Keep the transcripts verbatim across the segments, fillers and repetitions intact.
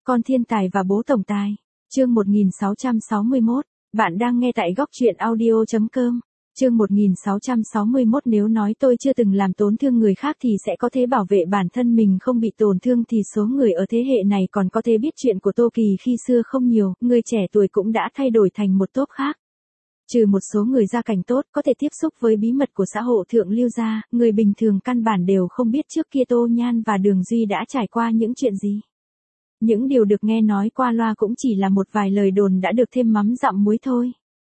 Con thiên tài và bố tổng tài. Chương một nghìn sáu trăm sáu mươi mốt. Bạn đang nghe tại góc truyện audio chấm com. Chương một nghìn sáu trăm sáu mươi mốt. Nếu nói tôi chưa từng làm tổn thương người khác thì sẽ có thể bảo vệ bản thân mình không bị tổn thương thì số người ở thế hệ này còn có thể biết chuyện của Tô Kỳ khi xưa không nhiều, người trẻ tuổi cũng đã thay đổi thành một tốp khác. Trừ một số người gia cảnh tốt có thể tiếp xúc với bí mật của xã hội thượng lưu ra, người bình thường căn bản đều không biết trước kia Tô Nhan và Đường Duy đã trải qua những chuyện gì. Những điều được nghe nói qua loa cũng chỉ là một vài lời đồn đã được thêm mắm dặm muối thôi.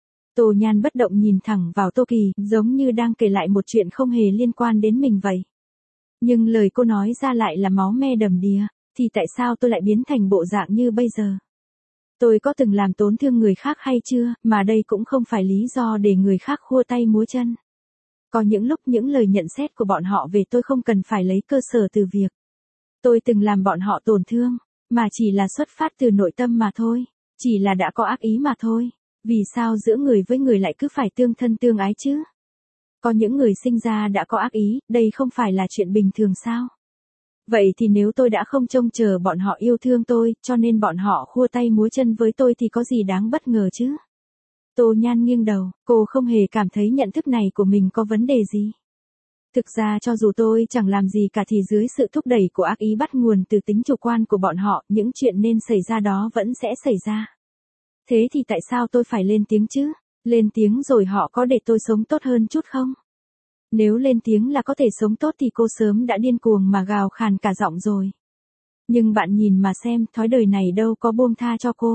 Tô Nhan bất động nhìn thẳng vào Tô Kỳ, giống như đang kể lại một chuyện không hề liên quan đến mình vậy. Nhưng lời cô nói ra lại là máu me đầm đìa, thì tại sao tôi lại biến thành bộ dạng như bây giờ? Tôi có từng làm tổn thương người khác hay chưa, mà đây cũng không phải lý do để người khác khua tay múa chân. Có những lúc những lời nhận xét của bọn họ về tôi không cần phải lấy cơ sở từ việc tôi từng làm bọn họ tổn thương, mà chỉ là xuất phát từ nội tâm mà thôi, chỉ là đã có ác ý mà thôi. Vì sao giữa người với người lại cứ phải tương thân tương ái chứ? Có những người sinh ra đã có ác ý, đây không phải là chuyện bình thường sao? Vậy thì nếu tôi đã không trông chờ bọn họ yêu thương tôi, cho nên bọn họ khua tay múa chân với tôi thì có gì đáng bất ngờ chứ? Tô Nhan nghiêng đầu, cô không hề cảm thấy nhận thức này của mình có vấn đề gì. Thực ra cho dù tôi chẳng làm gì cả thì dưới sự thúc đẩy của ác ý bắt nguồn từ tính chủ quan của bọn họ, những chuyện nên xảy ra đó vẫn sẽ xảy ra. Thế thì tại sao tôi phải lên tiếng chứ? Lên tiếng rồi họ có để tôi sống tốt hơn chút không? Nếu lên tiếng là có thể sống tốt thì cô sớm đã điên cuồng mà gào khàn cả giọng rồi. Nhưng bạn nhìn mà xem, thói đời này đâu có buông tha cho cô.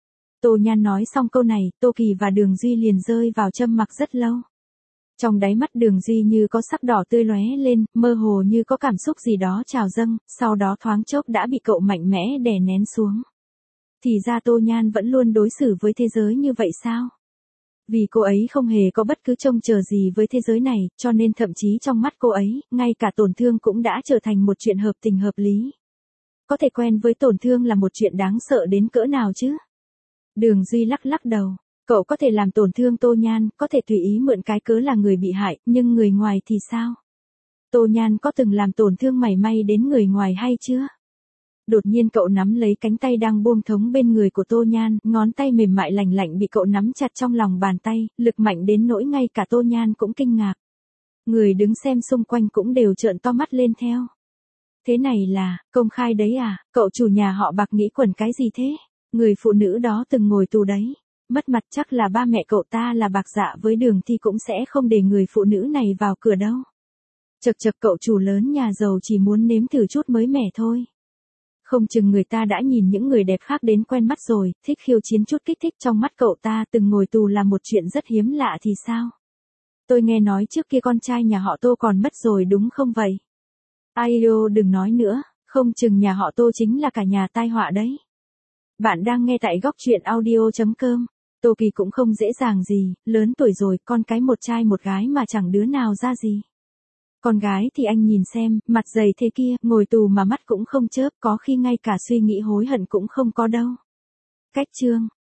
Tô Nhan nói xong câu này, Tô Kỳ và Đường Duy liền rơi vào trầm mặc rất lâu. Trong đáy mắt Đường Duy như có sắc đỏ tươi lóe lên, mơ hồ như có cảm xúc gì đó trào dâng, sau đó thoáng chốc đã bị cậu mạnh mẽ đè nén xuống. Thì ra Tô Nhan vẫn luôn đối xử với thế giới như vậy sao? Vì cô ấy không hề có bất cứ trông chờ gì với thế giới này, cho nên thậm chí trong mắt cô ấy, ngay cả tổn thương cũng đã trở thành một chuyện hợp tình hợp lý. Có thể quen với tổn thương là một chuyện đáng sợ đến cỡ nào chứ? Đường Duy lắc lắc đầu. Cậu có thể làm tổn thương Tô Nhan, có thể tùy ý mượn cái cớ là người bị hại, nhưng người ngoài thì sao? Tô Nhan có từng làm tổn thương mảy may đến người ngoài hay chưa? Đột nhiên cậu nắm lấy cánh tay đang buông thõng bên người của Tô Nhan, ngón tay mềm mại lành lạnh bị cậu nắm chặt trong lòng bàn tay, lực mạnh đến nỗi ngay cả Tô Nhan cũng kinh ngạc. Người đứng xem xung quanh cũng đều trợn to mắt lên theo. Thế này là, công khai đấy à, cậu chủ nhà họ Bạc nghĩ quẩn cái gì thế? Người phụ nữ đó từng ngồi tù đấy. Mất mặt chắc là ba mẹ cậu ta là Bạc Dạ với Đường Thi cũng sẽ không để người phụ nữ này vào cửa đâu. Chật chật, cậu chủ lớn nhà giàu chỉ muốn nếm thử chút mới mẻ thôi. Không chừng người ta đã nhìn những người đẹp khác đến quen mắt rồi, thích khiêu chiến chút kích thích trong mắt cậu ta từng ngồi tù là một chuyện rất hiếm lạ thì sao? Tôi nghe nói trước kia con trai nhà họ Tô còn mất rồi đúng không vậy? Aio đừng nói nữa, không chừng nhà họ Tô chính là cả nhà tai họa đấy. Bạn đang nghe tại góc truyện audio chấm com. Tô Kỳ cũng không dễ dàng gì, lớn tuổi rồi, con cái một trai một gái mà chẳng đứa nào ra gì. Con gái thì anh nhìn xem, mặt dày thế kia, ngồi tù mà mắt cũng không chớp, có khi ngay cả suy nghĩ hối hận cũng không có đâu. Cách chương.